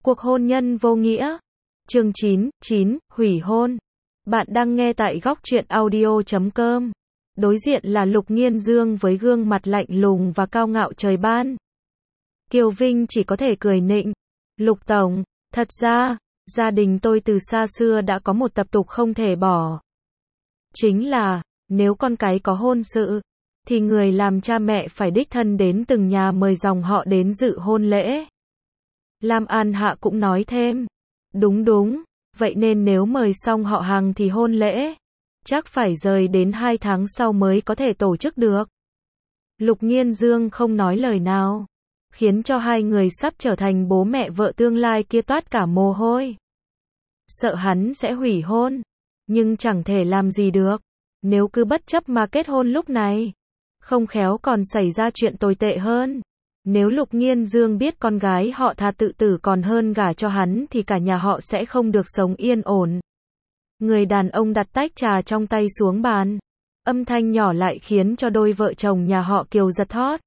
Cuộc hôn nhân vô nghĩa. Chương 9, hủy hôn. Bạn đang nghe tại góc truyện audio.com. Đối diện là Lục Nghiên Dương với gương mặt lạnh lùng và cao ngạo trời ban. Kiều Vinh chỉ có thể cười nịnh. Lục Tổng, thật ra, gia đình tôi từ xa xưa đã có một tập tục không thể bỏ. Chính là, nếu con cái có hôn sự, thì người làm cha mẹ phải đích thân đến từng nhà mời dòng họ đến dự hôn lễ. Lam An Hạ cũng nói thêm. Đúng, vậy nên nếu mời xong họ hàng thì hôn lễ chắc phải rời đến 2 tháng sau mới có thể tổ chức được. Lục Nghiên Dương không nói lời nào, khiến cho hai người sắp trở thành bố mẹ vợ tương lai kia toát cả mồ hôi. Sợ hắn sẽ hủy hôn, nhưng chẳng thể làm gì được. Nếu cứ bất chấp mà kết hôn lúc này, không khéo còn xảy ra chuyện tồi tệ hơn. Nếu Lục Nghiên Dương biết con gái họ thà tự tử còn hơn gả cho hắn thì cả nhà họ sẽ không được sống yên ổn. Người đàn ông đặt tách trà trong tay xuống bàn. Âm thanh nhỏ lại khiến cho đôi vợ chồng nhà họ Kiều giật thót.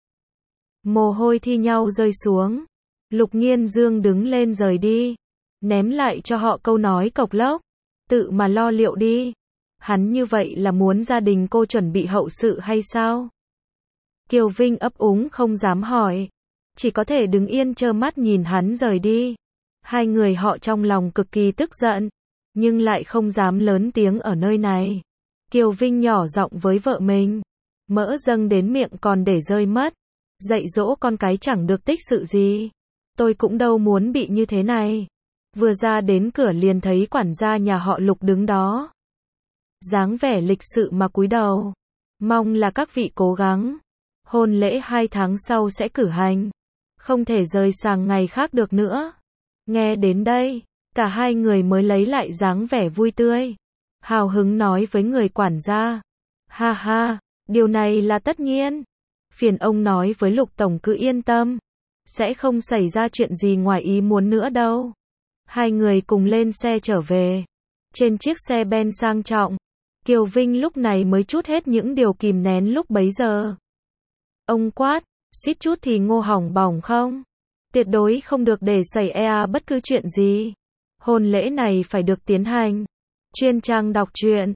Mồ hôi thi nhau rơi xuống. Lục Nghiên Dương đứng lên rời đi, ném lại cho họ câu nói cộc lốc. Tự mà lo liệu đi. Hắn như vậy là muốn gia đình cô chuẩn bị hậu sự hay sao? Kiều Vinh ấp úng không dám hỏi, chỉ có thể đứng yên trơ mắt nhìn hắn rời đi. Hai người họ trong lòng cực kỳ tức giận, nhưng lại không dám lớn tiếng ở nơi này. Kiều Vinh nhỏ giọng với vợ mình, mỡ dâng đến miệng còn để rơi mất. Dạy dỗ con cái chẳng được tích sự gì. Tôi cũng đâu muốn bị như thế này. Vừa ra đến cửa liền thấy quản gia nhà họ Lục đứng đó. Dáng vẻ lịch sự mà cúi đầu. Mong là các vị cố gắng. Hôn lễ 2 tháng sau sẽ cử hành. Không thể rời sang ngày khác được nữa. Nghe đến đây, cả hai người mới lấy lại dáng vẻ vui tươi. Hào hứng nói với người quản gia. Ha ha, điều này là tất nhiên. Phiền ông nói với Lục Tổng cứ yên tâm. Sẽ không xảy ra chuyện gì ngoài ý muốn nữa đâu. Hai người cùng lên xe trở về. Trên chiếc xe Ben sang trọng, Kiều Vinh lúc này mới trút hết những điều kìm nén lúc bấy giờ. Ông quát, suýt chút thì ngô hỏng bỏng không? Tuyệt đối không được để xảy ra bất cứ chuyện gì. Hôn lễ này phải được tiến hành. Chuyên trang đọc truyện,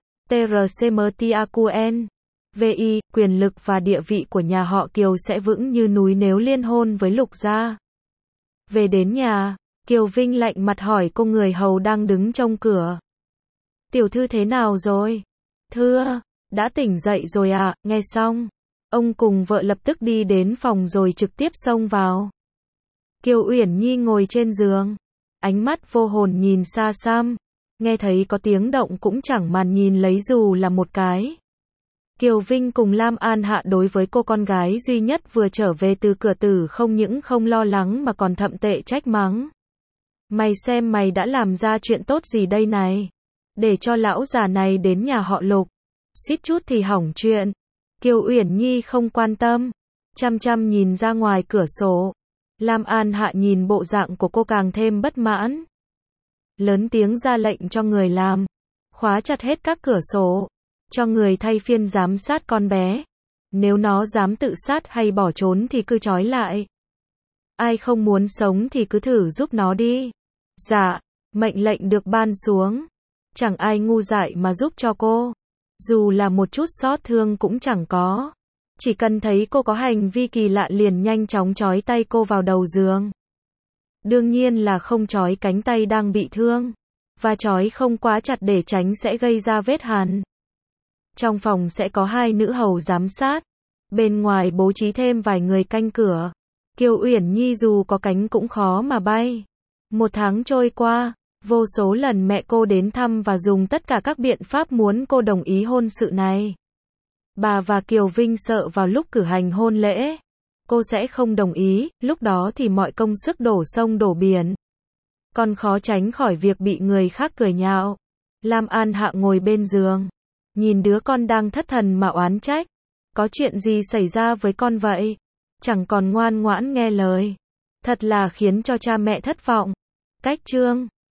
TRCMTAQN. VI, quyền lực và địa vị của nhà họ Kiều sẽ vững như núi nếu liên hôn với Lục gia. Về đến nhà, Kiều Vinh lạnh mặt hỏi cô người hầu đang đứng trong cửa. Tiểu thư thế nào rồi? Thưa, đã tỉnh dậy rồi ạ. Nghe xong, ông cùng vợ lập tức đi đến phòng rồi trực tiếp xông vào. Kiều Uyển Nhi ngồi trên giường, ánh mắt vô hồn nhìn xa xăm, nghe thấy có tiếng động cũng chẳng màn nhìn lấy dù là một cái. Kiều Vinh cùng Lam An Hạ đối với cô con gái duy nhất vừa trở về từ cửa tử không những không lo lắng mà còn thậm tệ trách mắng. Mày xem mày đã làm ra chuyện tốt gì đây này? Để cho lão già này đến nhà họ Lục, suýt chút thì hỏng chuyện. Kiều Uyển Nhi không quan tâm, chăm chăm nhìn ra ngoài cửa sổ. Lam An Hạ nhìn bộ dạng của cô càng thêm bất mãn. Lớn tiếng ra lệnh cho người làm, khóa chặt hết các cửa sổ, cho người thay phiên giám sát con bé. Nếu nó dám tự sát hay bỏ trốn thì cứ trói lại. Ai không muốn sống thì cứ thử giúp nó đi. Dạ, mệnh lệnh được ban xuống. Chẳng ai ngu dại mà giúp cho cô. Dù là một chút xót thương cũng chẳng có. Chỉ cần thấy cô có hành vi kỳ lạ liền nhanh chóng trói tay cô vào đầu giường. Đương nhiên là không trói cánh tay đang bị thương. Và trói không quá chặt để tránh sẽ gây ra vết hằn. Trong phòng sẽ có 2 nữ hầu giám sát. Bên ngoài bố trí thêm vài người canh cửa. Kiều Uyển Nhi dù có cánh cũng khó mà bay. 1 tháng trôi qua, vô số lần mẹ cô đến thăm và dùng tất cả các biện pháp muốn cô đồng ý hôn sự này. Bà và Kiều Vinh sợ vào lúc cử hành hôn lễ, cô sẽ không đồng ý, lúc đó thì mọi công sức đổ sông đổ biển. Còn khó tránh khỏi việc bị người khác cười nhạo. Lam An Hạ ngồi bên giường, nhìn đứa con đang thất thần mà oán trách. Có chuyện gì xảy ra với con vậy? Chẳng còn ngoan ngoãn nghe lời. Thật là khiến cho cha mẹ thất vọng. Cách chương